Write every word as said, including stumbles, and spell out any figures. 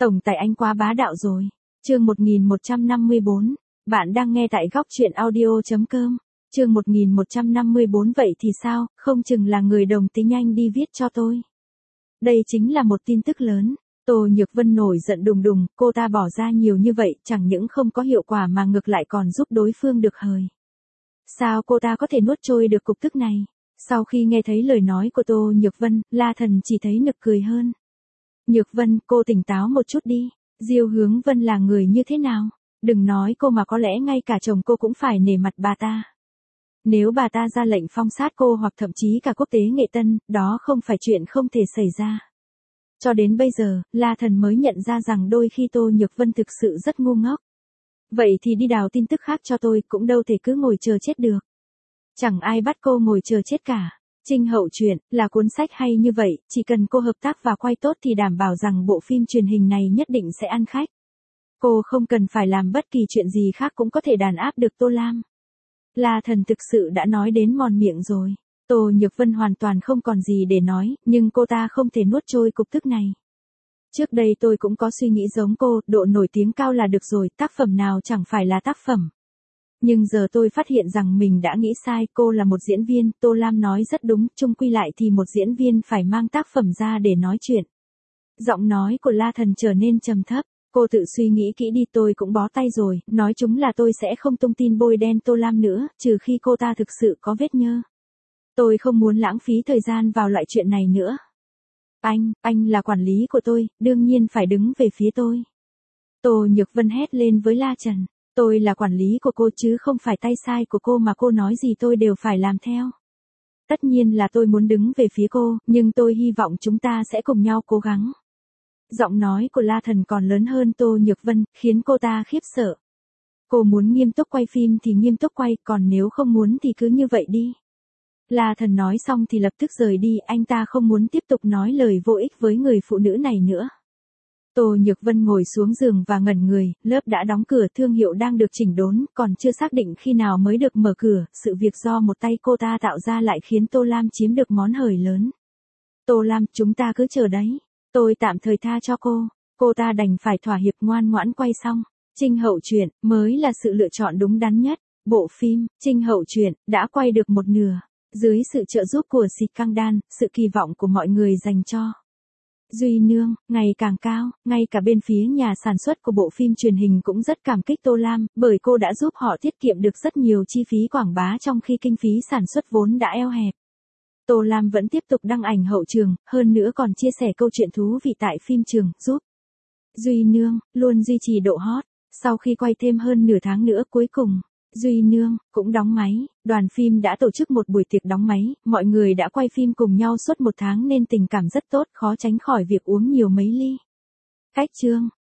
Tổng tài anh quá bá đạo rồi. Chương một nghìn một trăm năm mươi bốn. Bạn đang nghe tại góc truyện audio chấm com. Chương một nghìn một trăm năm mươi bốn vậy thì sao, không chừng là người đồng tính nhanh đi viết cho tôi. Đây chính là một tin tức lớn. Tô Nhược Vân nổi giận đùng đùng, cô ta bỏ ra nhiều như vậy, chẳng những không có hiệu quả mà ngược lại còn giúp đối phương được hời. Sao cô ta có thể nuốt trôi được cục tức này? Sau khi nghe thấy lời nói của Tô Nhược Vân, La Thần chỉ thấy nực cười hơn. Nhược Vân, cô tỉnh táo một chút đi. Diêu Hướng Vân là người như thế nào? Đừng nói cô mà có lẽ ngay cả chồng cô cũng phải nể mặt bà ta. Nếu bà ta ra lệnh phong sát cô hoặc thậm chí cả quốc tế nghệ tân, đó không phải chuyện không thể xảy ra. Cho đến bây giờ, La Thần mới nhận ra rằng đôi khi Tô Nhược Vân thực sự rất ngu ngốc. Vậy thì đi đào tin tức khác cho tôi, cũng đâu thể cứ ngồi chờ chết được. Chẳng ai bắt cô ngồi chờ chết cả. Trinh Hậu Truyện là cuốn sách hay như vậy, chỉ cần cô hợp tác và quay tốt thì đảm bảo rằng bộ phim truyền hình này nhất định sẽ ăn khách. Cô không cần phải làm bất kỳ chuyện gì khác cũng có thể đàn áp được Tô Lam. La Thần thực sự đã nói đến mòn miệng rồi. Tô Nhược Vân hoàn toàn không còn gì để nói, nhưng cô ta không thể nuốt trôi cục tức này. Trước đây tôi cũng có suy nghĩ giống cô, độ nổi tiếng cao là được rồi, tác phẩm nào chẳng phải là tác phẩm. Nhưng giờ tôi phát hiện rằng mình đã nghĩ sai, cô là một diễn viên, Tô Lam nói rất đúng, chung quy lại thì một diễn viên phải mang tác phẩm ra để nói chuyện. Giọng nói của La Thần trở nên trầm thấp, cô tự suy nghĩ kỹ đi, tôi cũng bó tay rồi, nói chúng là tôi sẽ không tung tin bôi đen Tô Lam nữa, trừ khi cô ta thực sự có vết nhơ. Tôi không muốn lãng phí thời gian vào loại chuyện này nữa. Anh, anh là quản lý của tôi, đương nhiên phải đứng về phía tôi. Tô Nhược Vân hét lên với La Trần. Tôi là quản lý của cô chứ không phải tay sai của cô mà cô nói gì tôi đều phải làm theo. Tất nhiên là tôi muốn đứng về phía cô, nhưng tôi hy vọng chúng ta sẽ cùng nhau cố gắng. Giọng nói của La Thần còn lớn hơn Tô Nhược Vân, khiến cô ta khiếp sợ. Cô muốn nghiêm túc quay phim thì nghiêm túc quay, còn nếu không muốn thì cứ như vậy đi. La Thần nói xong thì lập tức rời đi, anh ta không muốn tiếp tục nói lời vô ích với người phụ nữ này nữa. Tô Nhược Vân ngồi xuống giường và ngẩn người, lớp đã đóng cửa, thương hiệu đang được chỉnh đốn, còn chưa xác định khi nào mới được mở cửa, sự việc do một tay cô ta tạo ra lại khiến Tô Lam chiếm được món hời lớn. Tô Lam, chúng ta cứ chờ đấy, tôi tạm thời tha cho cô, cô ta đành phải thỏa hiệp ngoan ngoãn quay xong. Trinh Hậu Truyện mới là sự lựa chọn đúng đắn nhất. Bộ phim Trinh Hậu Truyện đã quay được một nửa. Dưới sự trợ giúp của Scandal, sự kỳ vọng của mọi người dành cho Duy Nương ngày càng cao, ngay cả bên phía nhà sản xuất của bộ phim truyền hình cũng rất cảm kích Tô Lam, bởi cô đã giúp họ tiết kiệm được rất nhiều chi phí quảng bá trong khi kinh phí sản xuất vốn đã eo hẹp. Tô Lam vẫn tiếp tục đăng ảnh hậu trường, hơn nữa còn chia sẻ câu chuyện thú vị tại phim trường, giúp Duy Nương luôn duy trì độ hot. Sau khi quay thêm hơn nửa tháng nữa, cuối cùng Duy Nương cũng đóng máy. Đoàn phim đã tổ chức một buổi tiệc đóng máy, mọi người đã quay phim cùng nhau suốt một tháng nên tình cảm rất tốt, khó tránh khỏi việc uống nhiều mấy ly. Cách chương